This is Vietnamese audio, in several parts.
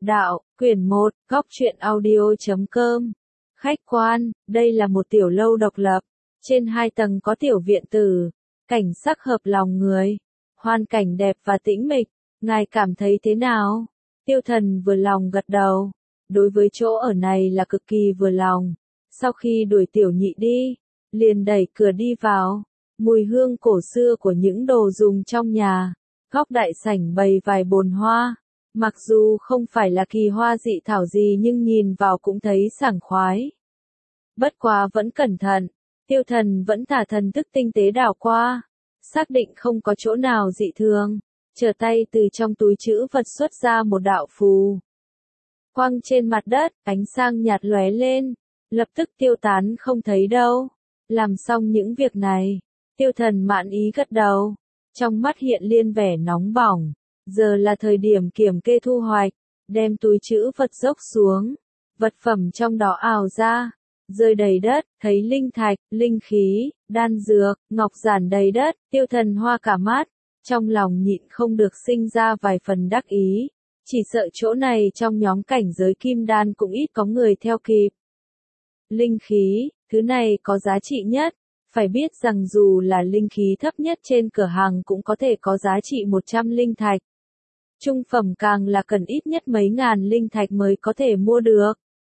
Đạo, quyển 1, góc truyện audio.com. Khách quan, đây là một tiểu lâu độc lập. Trên 2 tầng có tiểu viện tử. Cảnh sắc hợp lòng người. Hoàn cảnh đẹp và tĩnh mịch. Ngài cảm thấy thế nào? Tiêu Thần vừa lòng gật đầu. Đối với chỗ ở này là cực kỳ vừa lòng. Sau khi đuổi tiểu nhị đi, liền đẩy cửa đi vào. Mùi hương cổ xưa của những đồ dùng trong nhà. Góc đại sảnh bày vài bồn hoa. Mặc dù không phải là kỳ hoa dị thảo gì nhưng nhìn vào cũng thấy sảng khoái. Bất quá vẫn cẩn thận, Tiêu Thần vẫn thả thần thức tinh tế đảo qua, xác định không có chỗ nào dị thường, trở tay từ trong túi trữ vật xuất ra một đạo phù. Quăng trên mặt đất, ánh sáng nhạt lóe lên, lập tức tiêu tán không thấy đâu. Làm xong những việc này, Tiêu Thần mãn ý gật đầu, trong mắt hiện lên vẻ nóng bỏng. Giờ là thời điểm kiểm kê thu hoạch, đem túi trữ vật dốc xuống, vật phẩm trong đó ào ra, rơi đầy đất, thấy linh thạch, linh khí, đan dược, ngọc giản đầy đất, Tiêu Thần hoa cả mắt, trong lòng nhịn không được sinh ra vài phần đắc ý, chỉ sợ chỗ này trong nhóm cảnh giới kim đan cũng ít có người theo kịp. Linh khí, thứ này có giá trị nhất. Phải biết rằng dù là linh khí thấp nhất trên cửa hàng cũng có thể có giá trị 100 linh thạch. Trung phẩm càng là cần ít nhất mấy ngàn linh thạch mới có thể mua được.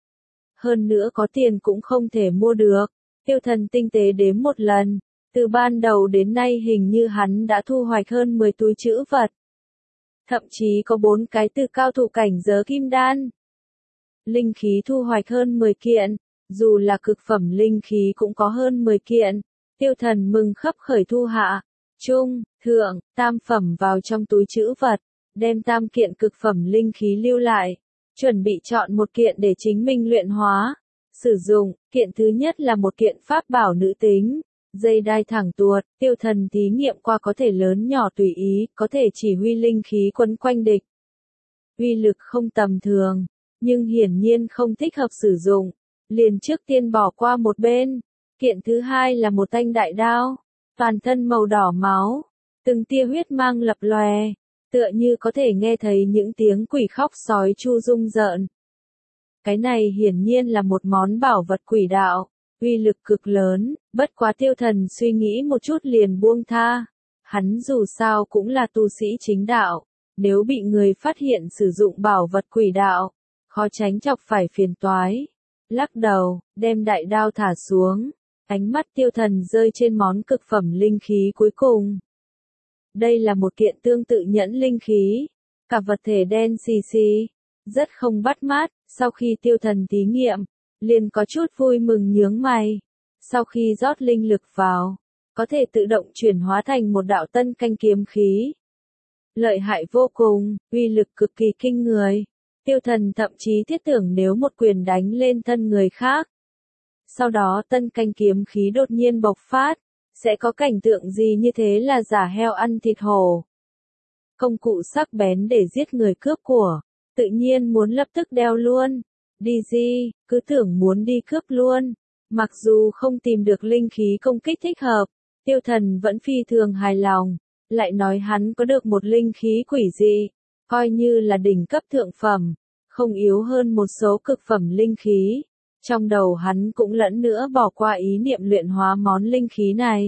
Hơn nữa có tiền cũng không thể mua được. Tiêu Thần tinh tế đếm một lần, từ ban đầu đến nay hình như hắn đã thu hoạch hơn 10 túi trữ vật. Thậm chí có 4 cái từ cao thủ cảnh giới kim đan. Linh khí thu hoạch hơn 10 kiện, dù là cực phẩm linh khí cũng có hơn 10 kiện. Tiêu Thần mừng khấp khởi thu hạ, trung, thượng, tam phẩm vào trong túi trữ vật. Đem tam kiện cực phẩm linh khí lưu lại, chuẩn bị chọn một kiện để chính mình luyện hóa, sử dụng. Kiện thứ nhất là một kiện pháp bảo nữ tính, dây đai thẳng tuột, Tiêu Thần thí nghiệm qua có thể lớn nhỏ tùy ý, có thể chỉ huy linh khí quấn quanh địch. Uy lực không tầm thường, nhưng hiển nhiên không thích hợp sử dụng, liền trước tiên bỏ qua một bên. Kiện thứ hai là một thanh đại đao, toàn thân màu đỏ máu, từng tia huyết mang lập lòe. Tựa như có thể nghe thấy những tiếng quỷ khóc sói chu rung rợn. Cái này hiển nhiên là một món bảo vật quỷ đạo, uy lực cực lớn, bất quá Tiêu Thần suy nghĩ một chút liền buông tha. Hắn dù sao cũng là tu sĩ chính đạo, nếu bị người phát hiện sử dụng bảo vật quỷ đạo, khó tránh chọc phải phiền toái. Lắc đầu, đem đại đao thả xuống, ánh mắt Tiêu Thần rơi trên món cực phẩm linh khí cuối cùng. Đây là một kiện tương tự nhẫn linh khí, cả vật thể đen xì xì, rất không bắt mắt. Sau khi Tiêu Thần thí nghiệm, liền có chút vui mừng nhướng mày. Sau khi rót linh lực vào, có thể tự động chuyển hóa thành một đạo tân canh kiếm khí. Lợi hại vô cùng, uy lực cực kỳ kinh người. Tiêu Thần thậm chí thiết tưởng nếu một quyền đánh lên thân người khác, sau đó tân canh kiếm khí đột nhiên bộc phát, sẽ có cảnh tượng gì như thế là giả heo ăn thịt hổ. Công cụ sắc bén để giết người cướp của, tự nhiên muốn lập tức đeo luôn. Đi gì, cứ tưởng muốn đi cướp luôn. Mặc dù không tìm được linh khí công kích thích hợp, Tiêu Thần vẫn phi thường hài lòng. Lại nói hắn có được một linh khí quỷ dị, coi như là đỉnh cấp thượng phẩm, không yếu hơn một số cực phẩm linh khí. Trong đầu hắn cũng lẫn nữa bỏ qua ý niệm luyện hóa món linh khí này.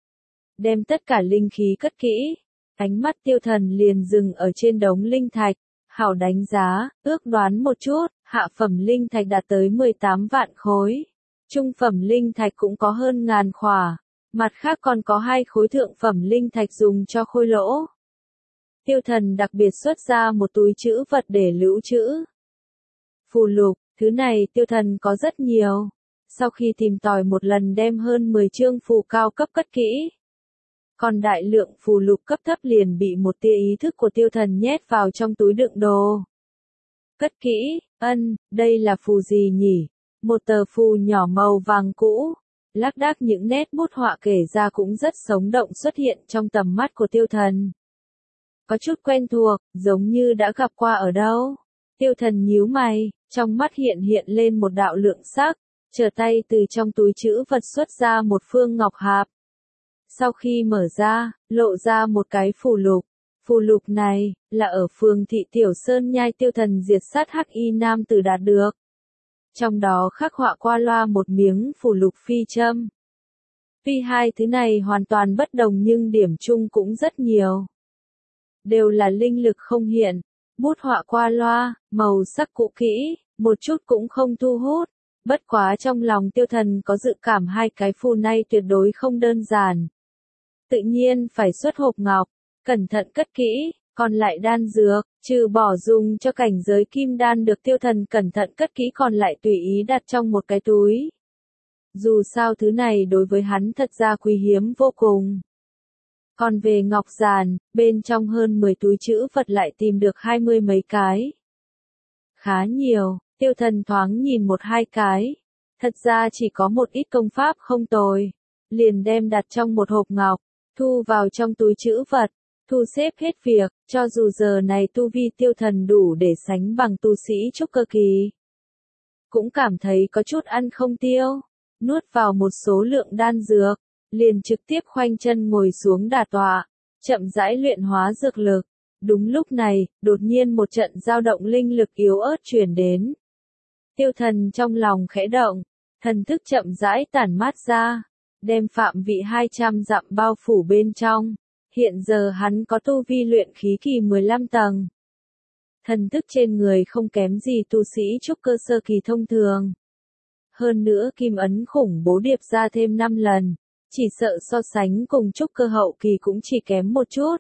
Đem tất cả linh khí cất kỹ, ánh mắt Tiêu Thần liền dừng ở trên đống linh thạch, hảo đánh giá, ước đoán một chút, hạ phẩm linh thạch đạt tới 18 vạn khối. Trung phẩm linh thạch cũng có hơn ngàn khỏa, mặt khác còn có 2 khối thượng phẩm linh thạch dùng cho khôi lỗ. Tiêu Thần đặc biệt xuất ra một túi trữ vật để lưu trữ. Phù lục. Thứ này Tiêu Thần có rất nhiều. Sau khi tìm tòi một lần đem hơn 10 chương phù cao cấp cất kỹ. Còn đại lượng phù lục cấp thấp liền bị một tia ý thức của Tiêu Thần nhét vào trong túi đựng đồ. Cất kỹ, đây là phù gì nhỉ? Một tờ phù nhỏ màu vàng cũ. Lác đác những nét bút họa kể ra cũng rất sống động xuất hiện trong tầm mắt của Tiêu Thần. Có chút quen thuộc, giống như đã gặp qua ở đâu. Tiêu Thần nhíu mày, trong mắt hiện lên một đạo lượng sắc, trở tay từ trong túi trữ vật xuất ra một phương ngọc hạp. Sau khi mở ra, lộ ra một cái phù lục. Phù lục này, là ở phường thị Tiểu Sơn Nhai Tiêu Thần diệt sát hắc y nam tử đạt được. Trong đó khắc họa qua loa một miếng phù lục phi châm. Tuy hai thứ này hoàn toàn bất đồng nhưng điểm chung cũng rất nhiều. Đều là linh lực không hiện, bút họa qua loa, màu sắc cũ kỹ, một chút cũng không thu hút. Bất quá trong lòng Tiêu Thần có dự cảm hai cái phù này tuyệt đối không đơn giản. Tự nhiên phải xuất hộp ngọc, cẩn thận cất kỹ, còn lại đan dược, trừ bỏ dùng cho cảnh giới kim đan được Tiêu Thần cẩn thận cất kỹ còn lại tùy ý đặt trong một cái túi. Dù sao thứ này đối với hắn thật ra quý hiếm vô cùng. Còn về ngọc giàn, bên trong hơn 10 túi chữ vật lại tìm được 20 mấy cái. Khá nhiều, Tiêu Thần thoáng nhìn một hai cái. Thật ra chỉ có một ít công pháp không tồi. Liền đem đặt trong một hộp ngọc, thu vào trong túi chữ vật, thu xếp hết việc, cho dù giờ này tu vi Tiêu Thần đủ để sánh bằng tu sĩ trúc cơ kỳ. Cũng cảm thấy có chút ăn không tiêu, nuốt vào một số lượng đan dược, liền trực tiếp khoanh chân ngồi xuống đả tọa, chậm rãi luyện hóa dược lực. Đúng lúc này, đột nhiên một trận dao động linh lực yếu ớt truyền đến. Tiêu Thần trong lòng khẽ động, thần thức chậm rãi tản mát ra, đem phạm vị 200 dặm bao phủ bên trong. Hiện giờ hắn có tu vi luyện khí kỳ 15 tầng. Thần thức trên người không kém gì tu sĩ trúc cơ sơ kỳ thông thường. Hơn nữa kim ấn khủng bố điệp ra thêm 5 lần, chỉ sợ so sánh cùng trúc cơ hậu kỳ cũng chỉ kém một chút.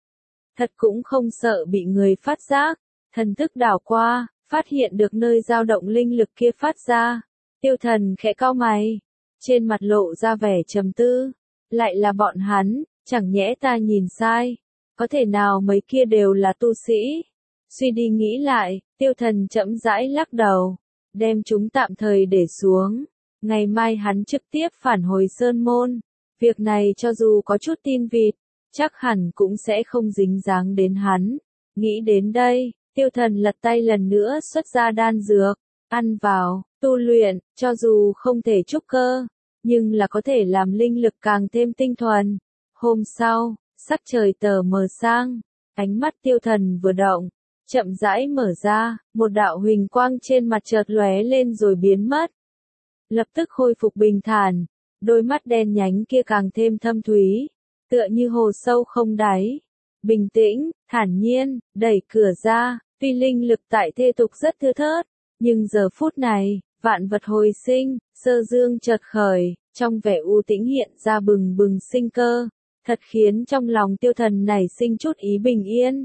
Thật cũng không sợ bị người phát giác, thần thức đảo qua, phát hiện được nơi dao động linh lực kia phát ra. Tiêu Thần khẽ cau mày, trên mặt lộ ra vẻ trầm tư, lại là bọn hắn, chẳng nhẽ ta nhìn sai, có thể nào mấy kia đều là tu sĩ? Suy đi nghĩ lại, Tiêu Thần chậm rãi lắc đầu, đem chúng tạm thời để xuống, ngày mai hắn trực tiếp phản hồi Sơn Môn, việc này cho dù có chút tin vịt, chắc hẳn cũng sẽ không dính dáng đến hắn. Nghĩ đến đây, Tiêu Thần lật tay lần nữa xuất ra đan dược, ăn vào, tu luyện, cho dù không thể trúc cơ, nhưng là có thể làm linh lực càng thêm tinh thuần. Hôm sau, sắc trời tờ mờ sang, ánh mắt Tiêu Thần vừa động, chậm rãi mở ra, một đạo huỳnh quang trên mặt chợt lóe lên rồi biến mất. Lập tức khôi phục bình thản, đôi mắt đen nhánh kia càng thêm thâm thúy, tựa như hồ sâu không đáy. Bình tĩnh, thản nhiên, đẩy cửa ra, tuy linh lực tại thê tục rất thưa thớt, nhưng giờ phút này, vạn vật hồi sinh, sơ dương chợt khởi, trong vẻ u tĩnh hiện ra bừng bừng sinh cơ, thật khiến trong lòng Tiêu Thần nảy sinh chút ý bình yên.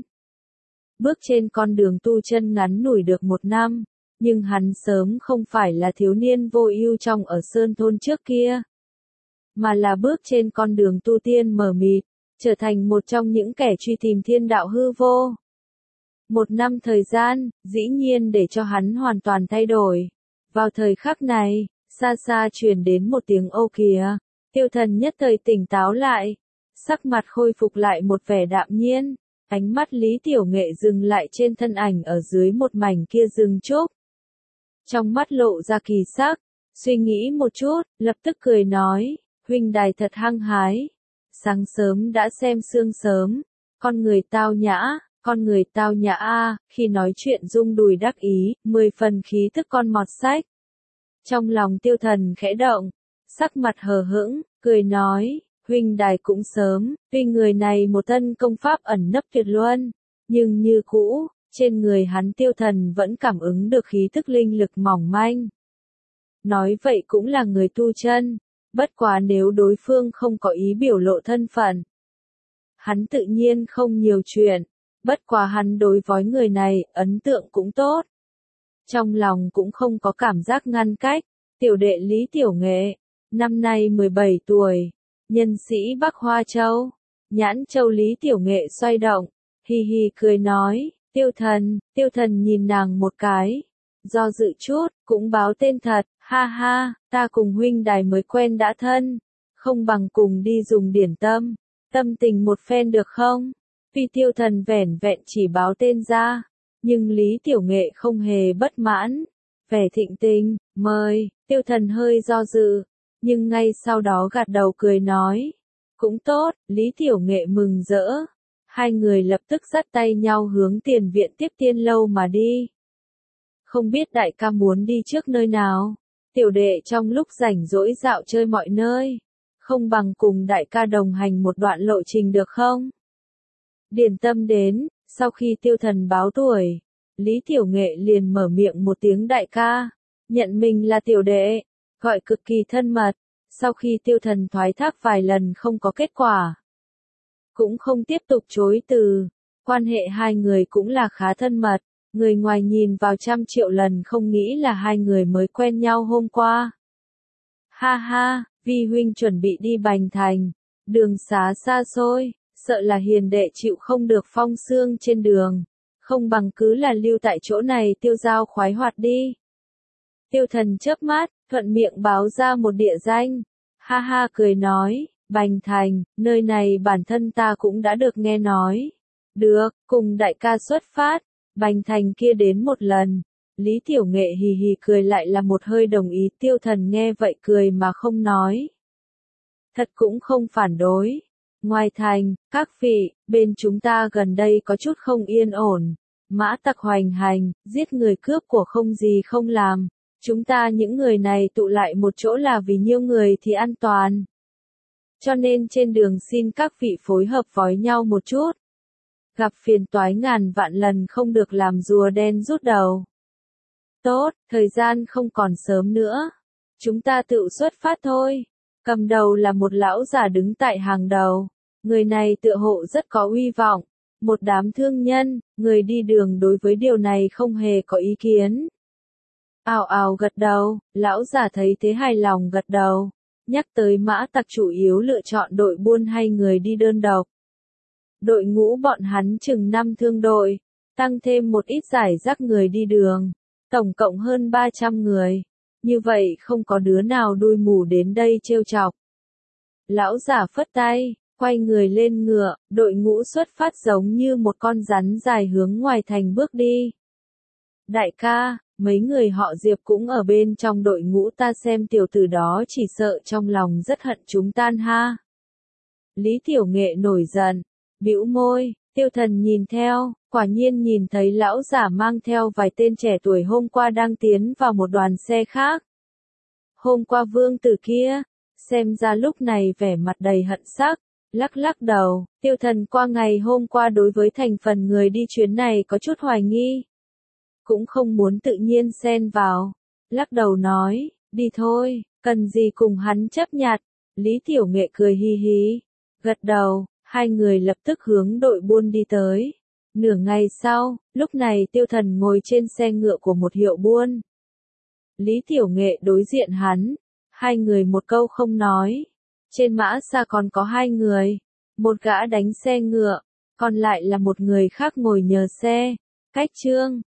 Bước trên con đường tu chân ngắn ngủi được 1 năm, nhưng hắn sớm không phải là thiếu niên vô ưu trong ở sơn thôn trước kia, mà là bước trên con đường tu tiên mờ mịt, trở thành một trong những kẻ truy tìm thiên đạo hư vô. 1 năm thời gian, dĩ nhiên để cho hắn hoàn toàn thay đổi. Vào thời khắc này, xa xa truyền đến một tiếng ô kìa, Tiêu Thần nhất thời tỉnh táo lại, sắc mặt khôi phục lại một vẻ đạm nhiên, ánh mắt Lý Tiểu Nghệ dừng lại trên thân ảnh ở dưới một mảnh kia rừng trúc. Trong mắt lộ ra kỳ sắc, suy nghĩ một chút, lập tức cười nói, huynh đài thật hăng hái. Sáng sớm đã xem sương sớm, con người tao nhã a, khi nói chuyện rung đùi đắc ý, 10 phần khí thức con mọt sách. Trong lòng Tiêu Thần khẽ động, sắc mặt hờ hững, cười nói, huynh đài cũng sớm, tuy người này một thân công pháp ẩn nấp tuyệt luân, nhưng như cũ, trên người hắn Tiêu Thần vẫn cảm ứng được khí thức linh lực mỏng manh. Nói vậy cũng là người tu chân, bất quá nếu đối phương không có ý biểu lộ thân phận, hắn tự nhiên không nhiều chuyện, bất quá hắn đối với người này, ấn tượng cũng tốt. Trong lòng cũng không có cảm giác ngăn cách, tiểu đệ Lý Tiểu Nghệ, năm nay 17 tuổi, nhân sĩ Bắc Hoa Châu, Nhãn Châu. Lý Tiểu Nghệ xoay động, hi hi cười nói, Tiêu Thần nhìn nàng một cái, do dự chút, cũng báo tên thật, ha ha, ta cùng huynh đài mới quen đã thân, không bằng cùng đi dùng điển tâm, tâm tình một phen được không? Tuy Tiêu Thần vẻn vẹn chỉ báo tên ra, nhưng Lý Tiểu Nghệ không hề bất mãn, vẻ thịnh tình, mời. Tiêu Thần hơi do dự, nhưng ngay sau đó gật đầu cười nói, cũng tốt. Lý Tiểu Nghệ mừng rỡ, Hai người lập tức dắt tay nhau hướng tiền viện Tiếp Tiên lâu mà đi. Không biết đại ca muốn đi trước nơi nào? Tiểu đệ trong lúc rảnh rỗi dạo chơi mọi nơi. Không bằng cùng đại ca đồng hành một đoạn lộ trình được không? Điền Tâm đến, sau khi Tiêu Thần báo tuổi, Lý Tiểu Nghệ liền mở miệng một tiếng đại ca, nhận mình là tiểu đệ, gọi cực kỳ thân mật. Sau khi Tiêu Thần thoái thác vài lần không có kết quả, cũng không tiếp tục chối từ, quan hệ hai người cũng là khá thân mật, người ngoài nhìn vào 100 triệu lần không nghĩ là hai người mới quen nhau hôm qua. Ha ha, Vi huynh chuẩn bị đi Bành Thành, đường xá xa xôi, sợ là hiền đệ chịu không được phong sương trên đường, không bằng cứ là lưu tại chỗ này tiêu dao khoái hoạt đi. Tiêu Thần chớp mắt, thuận miệng báo ra một địa danh, ha ha cười nói, Bành Thành, nơi này bản thân ta cũng đã được nghe nói. Được, cùng đại ca xuất phát, Bành Thành kia đến một lần. Lý Tiểu Nghệ hì hì cười lại là một hơi đồng ý. Tiêu Thần nghe vậy cười mà không nói. Thật cũng không phản đối. Ngoài thành, các vị, bên chúng ta gần đây có chút không yên ổn. Mã tặc hoành hành, giết người cướp của không gì không làm. Chúng ta những người này tụ lại một chỗ là vì nhiều người thì an toàn. Cho nên trên đường xin các vị phối hợp với nhau một chút. Gặp phiền toái ngàn vạn lần không được làm rùa đen rút đầu. Tốt, thời gian không còn sớm nữa. Chúng ta tự xuất phát thôi. Cầm đầu là một lão già đứng tại hàng đầu. Người này tựa hộ rất có uy vọng. Một đám thương nhân, người đi đường đối với điều này không hề có ý kiến. Ào ào gật đầu, lão già thấy thế hài lòng gật đầu. Nhắc tới mã tặc chủ yếu lựa chọn đội buôn hay người đi đơn độc. Đội ngũ bọn hắn chừng 5 thương đội, tăng thêm một ít giải rác người đi đường, tổng cộng hơn 300 người. Như vậy không có đứa nào đuôi mù đến đây trêu chọc. Lão giả phất tay, quay người lên ngựa, đội ngũ xuất phát giống như một con rắn dài hướng ngoài thành bước đi. Đại ca, mấy người họ Diệp cũng ở bên trong đội ngũ ta xem tiểu tử đó chỉ sợ trong lòng rất hận chúng tan ha. Lý Tiểu Nghệ nổi giận, bĩu môi, Tiêu Thần nhìn theo, quả nhiên nhìn thấy lão giả mang theo vài tên trẻ tuổi hôm qua đang tiến vào một đoàn xe khác. Hôm qua vương tử kia, xem ra lúc này vẻ mặt đầy hận sắc, lắc lắc đầu, Tiêu Thần qua ngày hôm qua đối với thành phần người đi chuyến này có chút hoài nghi. Cũng không muốn tự nhiên xen vào, lắc đầu nói, đi thôi, cần gì cùng hắn chấp nhặt. Lý Tiểu Nghệ cười hi hi, gật đầu, hai người lập tức hướng đội buôn đi tới. Nửa ngày sau, lúc này Tiêu Thần ngồi trên xe ngựa của một hiệu buôn. Lý Tiểu Nghệ đối diện hắn, hai người một câu không nói. Trên mã xa còn có hai người, một gã đánh xe ngựa, còn lại là một người khác ngồi nhờ xe. Cách Trương,